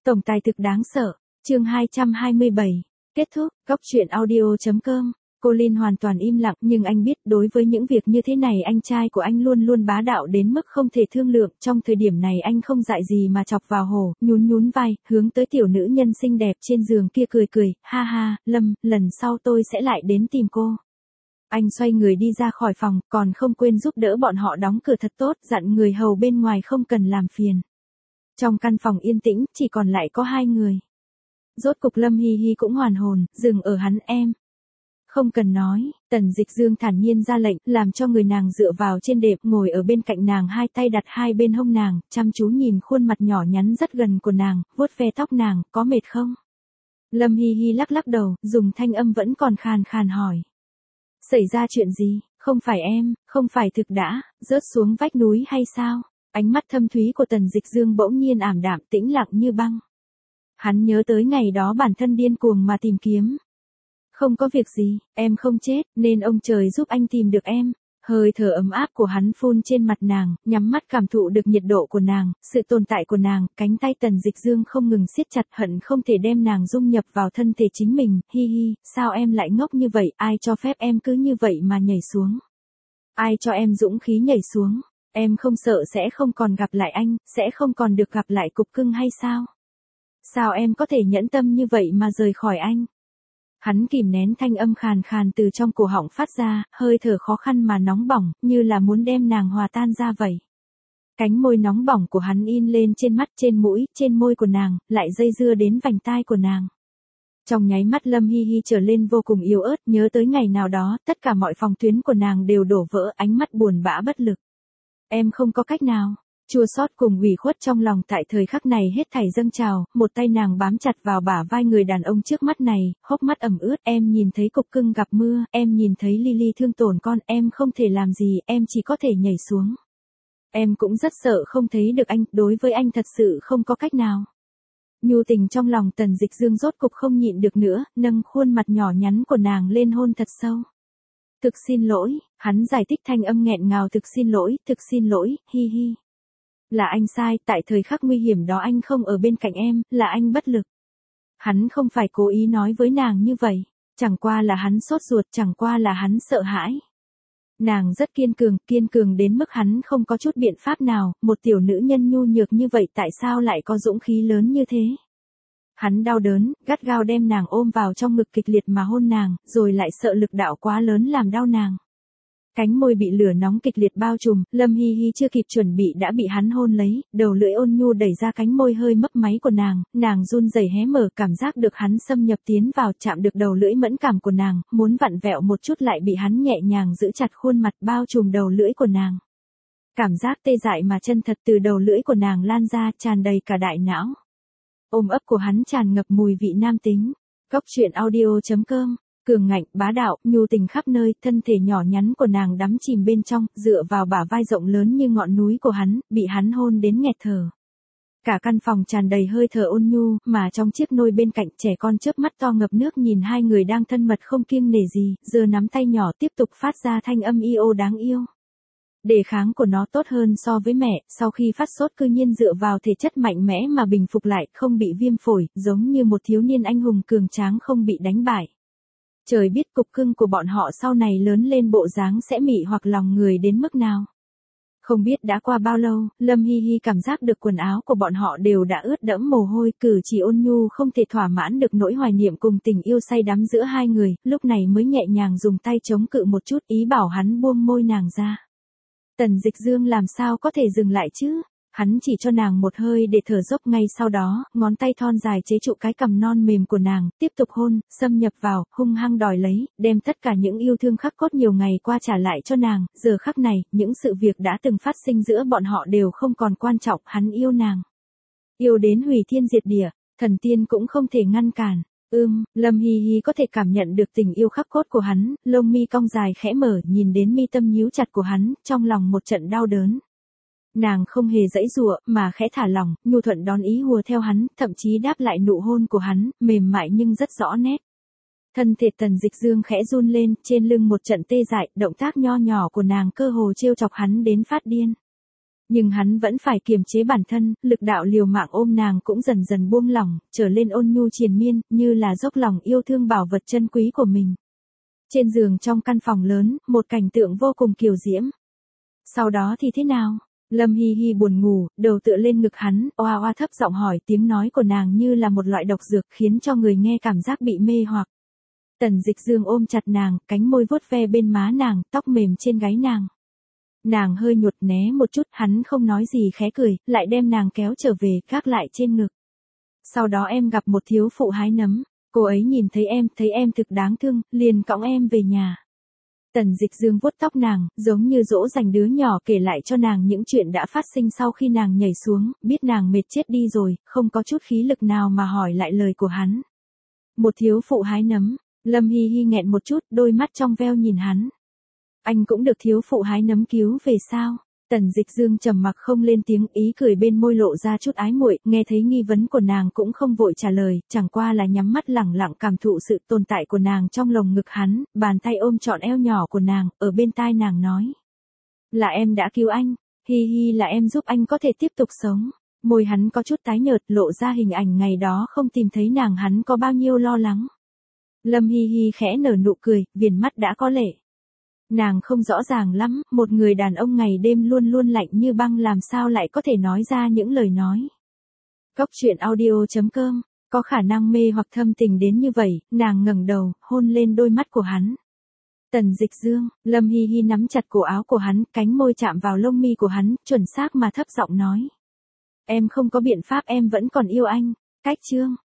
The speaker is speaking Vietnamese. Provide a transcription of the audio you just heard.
Tổng tài thực đáng sợ, chương 227. Kết thúc, góc truyện audio.com. Cô Linh hoàn toàn im lặng, nhưng anh biết đối với những việc như thế này anh trai của anh luôn luôn bá đạo đến mức không thể thương lượng. Trong thời điểm này anh không dại gì mà chọc vào hổ, nhún vai, hướng tới tiểu nữ nhân xinh đẹp trên giường kia cười, ha ha, Lâm, lần sau tôi sẽ lại đến tìm cô. Anh xoay người đi ra khỏi phòng, còn không quên giúp đỡ bọn họ đóng cửa thật tốt, dặn người hầu bên ngoài không cần làm phiền. Trong căn phòng yên tĩnh, chỉ còn lại có hai người. Rốt cục Lâm Hi Hi cũng hoàn hồn, dừng ở hắn em. Không cần nói, Tần Dịch Dương thản nhiên ra lệnh, làm cho người nàng dựa vào trên đệm, ngồi ở bên cạnh nàng, hai tay đặt hai bên hông nàng, chăm chú nhìn khuôn mặt nhỏ nhắn rất gần của nàng, vuốt ve tóc nàng, có mệt không? Lâm Hi Hi lắc đầu, dùng thanh âm vẫn còn khàn hỏi. Xảy ra chuyện gì, không phải em, không phải thực đã, rớt xuống vách núi hay sao? Ánh mắt thâm thúy của Tần Dịch Dương bỗng nhiên ảm đạm tĩnh lặng như băng. Hắn nhớ tới ngày đó bản thân điên cuồng mà tìm kiếm. Không có việc gì, em không chết, nên ông trời giúp anh tìm được em. Hơi thở ấm áp của hắn phun trên mặt nàng, nhắm mắt cảm thụ được nhiệt độ của nàng, sự tồn tại của nàng, cánh tay Tần Dịch Dương không ngừng siết chặt, hận không thể đem nàng dung nhập vào thân thể chính mình. Hi hi, sao em lại ngốc như vậy, ai cho phép em cứ như vậy mà nhảy xuống? Ai cho em dũng khí nhảy xuống? Em không sợ sẽ không còn gặp lại anh, sẽ không còn được gặp lại cục cưng hay sao? Sao em có thể nhẫn tâm như vậy mà rời khỏi anh? Hắn kìm nén thanh âm khàn từ trong cổ họng phát ra, hơi thở khó khăn mà nóng bỏng, như là muốn đem nàng hòa tan ra vậy. Cánh môi nóng bỏng của hắn in lên trên mắt, trên mũi, trên môi của nàng, lại dây dưa đến vành tai của nàng. Trong nháy mắt Lâm Hi Hi trở lên vô cùng yếu ớt, nhớ tới ngày nào đó, tất cả mọi phòng tuyến của nàng đều đổ vỡ, ánh mắt buồn bã bất lực. Em không có cách nào. Chua xót cùng ủy khuất trong lòng tại thời khắc này hết thảy dâng trào, một tay nàng bám chặt vào bả vai người đàn ông trước mắt này, hốc mắt ẩm ướt, em nhìn thấy cục cưng gặp mưa, em nhìn thấy Lily thương tổn con, em không thể làm gì, em chỉ có thể nhảy xuống. Em cũng rất sợ không thấy được anh, đối với anh thật sự không có cách nào. Nhu tình trong lòng Tần Dịch Dương rốt cục không nhịn được nữa, nâng khuôn mặt nhỏ nhắn của nàng lên hôn thật sâu. Thực xin lỗi, hắn giải thích thanh âm nghẹn ngào, thực xin lỗi, hi hi. Là anh sai, tại thời khắc nguy hiểm đó anh không ở bên cạnh em, là anh bất lực. Hắn không phải cố ý nói với nàng như vậy, chẳng qua là hắn sốt ruột, chẳng qua là hắn sợ hãi. Nàng rất kiên cường đến mức hắn không có chút biện pháp nào, một tiểu nữ nhân nhu nhược như vậy tại sao lại có dũng khí lớn như thế. Hắn đau đớn, gắt gao đem nàng ôm vào trong ngực kịch liệt mà hôn nàng, rồi lại sợ lực đạo quá lớn làm đau nàng. Cánh môi bị lửa nóng kịch liệt bao trùm, Lâm Hi Hi chưa kịp chuẩn bị đã bị hắn hôn lấy, đầu lưỡi ôn nhu đẩy ra cánh môi hơi mấp máy của nàng run rẩy hé mở, cảm giác được hắn xâm nhập tiến vào, chạm được đầu lưỡi mẫn cảm của nàng, muốn vặn vẹo một chút lại bị hắn nhẹ nhàng giữ chặt khuôn mặt bao trùm đầu lưỡi của nàng. Cảm giác tê dại mà chân thật từ đầu lưỡi của nàng lan ra, tràn đầy cả đại não. Ôm ấp của hắn tràn ngập mùi vị nam tính. Góc truyện audio.com. Cường ngạnh, bá đạo, nhu tình khắp nơi, thân thể nhỏ nhắn của nàng đắm chìm bên trong, dựa vào bả vai rộng lớn như ngọn núi của hắn, bị hắn hôn đến nghẹt thở. Cả căn phòng tràn đầy hơi thở ôn nhu, mà trong chiếc nôi bên cạnh trẻ con chớp mắt to ngập nước nhìn hai người đang thân mật không kiêng nể gì, giơ nắm tay nhỏ tiếp tục phát ra thanh âm yêu đáng yêu. Đề kháng của nó tốt hơn so với mẹ, sau khi phát sốt cư nhiên dựa vào thể chất mạnh mẽ mà bình phục lại, không bị viêm phổi, giống như một thiếu niên anh hùng cường tráng không bị đánh bại. Trời biết cục cưng của bọn họ sau này lớn lên bộ dáng sẽ mị hoặc lòng người đến mức nào. Không biết đã qua bao lâu, Lâm Hi Hi cảm giác được quần áo của bọn họ đều đã ướt đẫm mồ hôi, cử chỉ ôn nhu không thể thỏa mãn được nỗi hoài niệm cùng tình yêu say đắm giữa hai người, lúc này mới nhẹ nhàng dùng tay chống cự một chút, ý bảo hắn buông môi nàng ra. Tần Dịch Dương làm sao có thể dừng lại chứ? Hắn chỉ cho nàng một hơi để thở dốc, ngay sau đó, ngón tay thon dài chế trụ cái cằm non mềm của nàng, tiếp tục hôn, xâm nhập vào, hung hăng đòi lấy, đem tất cả những yêu thương khắc cốt nhiều ngày qua trả lại cho nàng, giờ khắc này, những sự việc đã từng phát sinh giữa bọn họ đều không còn quan trọng, hắn yêu nàng. Yêu đến hủy thiên diệt địa, thần tiên cũng không thể ngăn cản. Lâm Hi Hi có thể cảm nhận được tình yêu khắc cốt của hắn, lông mi cong dài khẽ mở, nhìn đến mi tâm nhíu chặt của hắn, trong lòng một trận đau đớn. Nàng không hề giãy giụa, mà khẽ thả lỏng, nhu thuận đón ý hùa theo hắn, thậm chí đáp lại nụ hôn của hắn, mềm mại nhưng rất rõ nét. Thân thể Tần Dịch Dương khẽ run lên, trên lưng một trận tê dại, động tác nho nhỏ của nàng cơ hồ trêu chọc hắn đến phát điên. Nhưng hắn vẫn phải kiềm chế bản thân, lực đạo liều mạng ôm nàng cũng dần dần buông lỏng, trở lên ôn nhu triền miên, như là dốc lòng yêu thương bảo vật chân quý của mình. Trên giường trong căn phòng lớn, một cảnh tượng vô cùng kiều diễm. Sau đó thì thế nào? Lâm Hi Hi buồn ngủ, đầu tựa lên ngực hắn, oa oa thấp giọng hỏi, tiếng nói của nàng như là một loại độc dược khiến cho người nghe cảm giác bị mê hoặc. Tần Dịch Dương ôm chặt nàng, cánh môi vuốt ve bên má nàng, tóc mềm trên gáy nàng. Nàng hơi nhột né một chút, hắn không nói gì khẽ cười, lại đem nàng kéo trở về, gác lại trên ngực. Sau đó em gặp một thiếu phụ hái nấm, cô ấy nhìn thấy em thực đáng thương, liền cõng em về nhà. Tần Dịch Dương vuốt tóc nàng, giống như dỗ dành đứa nhỏ kể lại cho nàng những chuyện đã phát sinh sau khi nàng nhảy xuống, biết nàng mệt chết đi rồi, không có chút khí lực nào mà hỏi lại lời của hắn. Một thiếu phụ hái nấm, Lâm Hi Hi nghẹn một chút, đôi mắt trong veo nhìn hắn. Anh cũng được thiếu phụ hái nấm cứu về sao? Tần Dịch Dương trầm mặc không lên tiếng, ý cười bên môi lộ ra chút ái muội, nghe thấy nghi vấn của nàng cũng không vội trả lời, chẳng qua là nhắm mắt lẳng lặng cảm thụ sự tồn tại của nàng trong lồng ngực hắn, bàn tay ôm trọn eo nhỏ của nàng, ở bên tai nàng nói. Là em đã cứu anh, Hi Hi là em giúp anh có thể tiếp tục sống. Môi hắn có chút tái nhợt, lộ ra hình ảnh ngày đó không tìm thấy nàng hắn có bao nhiêu lo lắng. Lâm Hi Hi khẽ nở nụ cười, viền mắt đã có lệ. Nàng không rõ ràng lắm, một người đàn ông ngày đêm luôn luôn lạnh như băng làm sao lại có thể nói ra những lời nói. Cốc truyện audio.com, có khả năng mê hoặc thâm tình đến như vậy, nàng ngẩng đầu, hôn lên đôi mắt của hắn. Tần Dịch Dương, Lâm Hi Hi nắm chặt cổ áo của hắn, cánh môi chạm vào lông mi của hắn, chuẩn xác mà thấp giọng nói. Em không có biện pháp, em vẫn còn yêu anh. Cách chương